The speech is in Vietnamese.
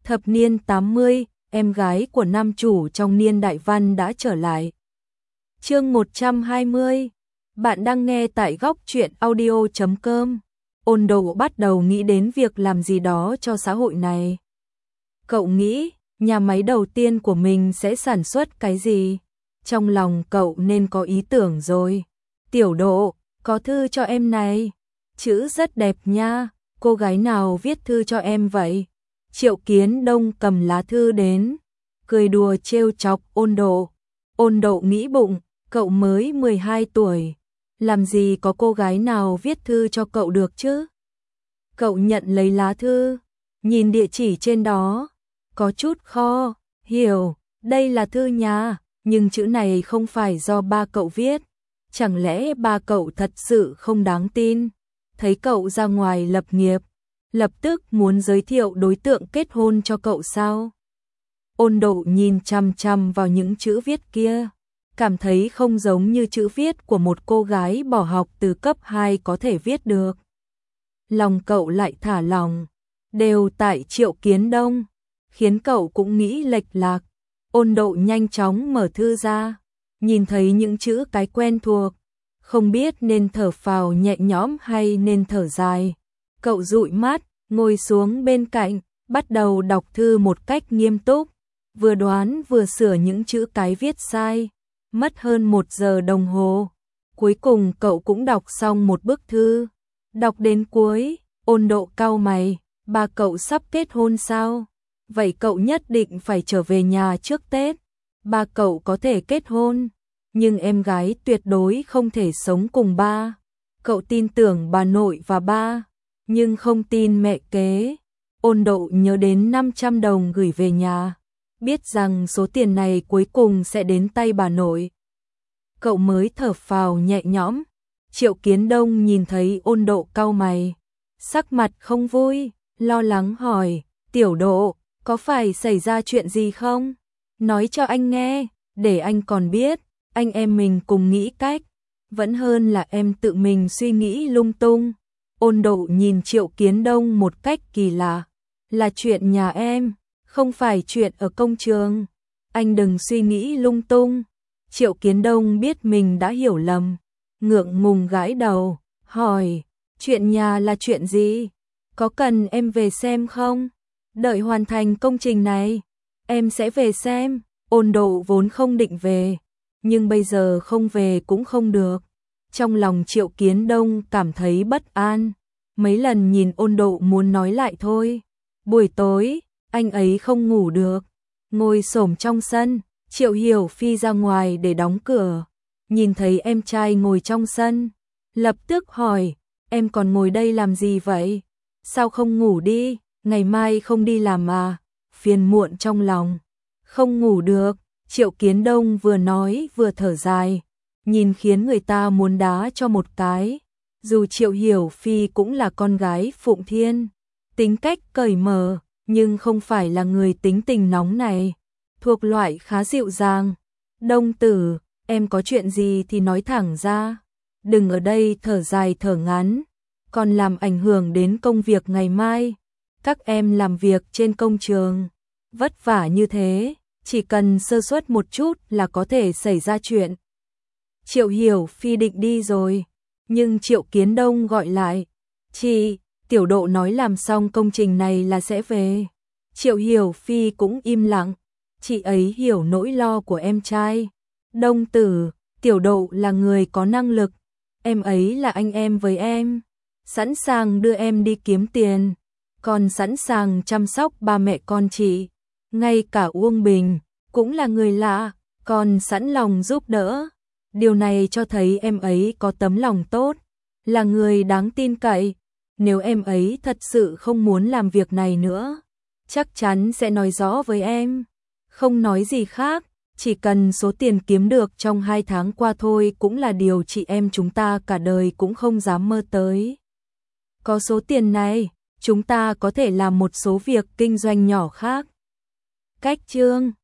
Thập niên 80, em gái của nam chủ trong niên đại văn đã trở lại. Chương 120. Bạn đang nghe tại góc truyện audio.com. Ôn Độ bắt đầu nghĩ đến việc làm gì đó cho xã hội này. Cậu nghĩ, nhà máy đầu tiên của mình sẽ sản xuất cái gì? Trong lòng cậu nên có ý tưởng rồi. Tiểu Độ, có thư cho em này. Chữ rất đẹp nha, cô gái nào viết thư cho em vậy? Triệu Kiến Đông cầm lá thư đến, cười đùa trêu chọc Ôn Độ. Ôn Độ nghĩ bụng, cậu mới 12 tuổi, làm gì có cô gái nào viết thư cho cậu được chứ? Cậu nhận lấy lá thư, nhìn địa chỉ trên đó, có chút khó hiểu, đây là thư nhà, nhưng chữ này không phải do ba cậu viết, chẳng lẽ ba cậu thật sự không đáng tin? Thấy cậu ra ngoài lập nghiệp, lập tức muốn giới thiệu đối tượng kết hôn cho cậu sao? Ôn Độ nhìn chằm chằm vào những chữ viết kia, cảm thấy không giống như chữ viết của một cô gái bỏ học từ cấp 2 có thể viết được. Lòng cậu lại thả lỏng, đều tại Triệu Kiến Đông, khiến cậu cũng nghĩ lệch lạc. Ôn Độ nhanh chóng mở thư ra, nhìn thấy những chữ cái quen thuộc, không biết nên thở phào nhẹ nhõm hay nên thở dài. Cậu dụi mắt, ngồi xuống bên cạnh, bắt đầu đọc thư một cách nghiêm túc, vừa đoán vừa sửa những chữ cái viết sai, mất hơn 1 giờ đồng hồ. Cuối cùng cậu cũng đọc xong một bức thư. Đọc đến cuối, Ôn Độ cau mày, ba cậu sắp kết hôn sao? Vậy cậu nhất định phải trở về nhà trước Tết. Ba cậu có thể kết hôn, nhưng em gái tuyệt đối không thể sống cùng ba. Cậu tin tưởng bà nội và ba, nhưng không tin mẹ kế. Ôn Độ nhớ đến 500 đồng gửi về nhà, biết rằng số tiền này cuối cùng sẽ đến tay bà nội. Cậu mới thở phào nhẹ nhõm. Triệu Kiến Đông nhìn thấy Ôn Độ cau mày, sắc mặt không vui, lo lắng hỏi, Tiểu Độ, có phải xảy ra chuyện gì không? Nói cho anh nghe, để anh còn biết, anh em mình cùng nghĩ cách, vẫn hơn là em tự mình suy nghĩ lung tung. Ôn Độ nhìn Triệu Kiến Đông một cách kỳ lạ, là chuyện nhà em, không phải chuyện ở công trường. Anh đừng suy nghĩ lung tung. Triệu Kiến Đông biết mình đã hiểu lầm, ngượng ngùng gãi đầu, hỏi, chuyện nhà là chuyện gì? Có cần em về xem không? Đợi hoàn thành công trình này, em sẽ về xem. Ôn Độ vốn không định về, nhưng bây giờ không về cũng không được. Trong lòng Triệu Kiến Đông cảm thấy bất an, mấy lần nhìn Ôn Độ muốn nói lại thôi. Buổi tối, anh ấy không ngủ được, ngồi xổm trong sân. Triệu Hiểu Phi ra ngoài để đóng cửa, nhìn thấy em trai ngồi trong sân, lập tức hỏi, em còn ngồi đây làm gì vậy? Sao không ngủ đi, ngày mai không đi làm à? Phiền muộn trong lòng, không ngủ được. Triệu Kiến Đông vừa nói vừa thở dài, nhìn khiến người ta muốn đá cho một cái. Dù Triệu Hiểu Phi cũng là con gái Phụng Thiên, tính cách cởi mở, nhưng không phải là người tính tình nóng này, thuộc loại khá dịu dàng. Đông tử, em có chuyện gì thì nói thẳng ra, đừng ở đây thở dài thở ngắn, còn làm ảnh hưởng đến công việc ngày mai. Các em làm việc trên công trường, vất vả như thế, chỉ cần sơ suất một chút là có thể xảy ra chuyện. Triệu Hiểu Phi định đi rồi, nhưng Triệu Kiến Đông gọi lại, chị, Tiểu Độ nói làm xong công trình này là sẽ về. Triệu Hiểu Phi cũng im lặng, chị ấy hiểu nỗi lo của em trai. Đông tử, Tiểu Độ là người có năng lực, em ấy là anh em với em, sẵn sàng đưa em đi kiếm tiền, còn sẵn sàng chăm sóc ba mẹ con chị. Ngay cả Uông Bình cũng là người lạ, còn sẵn lòng giúp đỡ. Điều này cho thấy em ấy có tấm lòng tốt, là người đáng tin cậy. Nếu em ấy thật sự không muốn làm việc này nữa, chắc chắn sẽ nói rõ với em. Không nói gì khác, chỉ cần số tiền kiếm được trong 2 tháng qua thôi cũng là điều chị em chúng ta cả đời cũng không dám mơ tới. Có số tiền này, chúng ta có thể làm một số việc kinh doanh nhỏ khác. Cách chương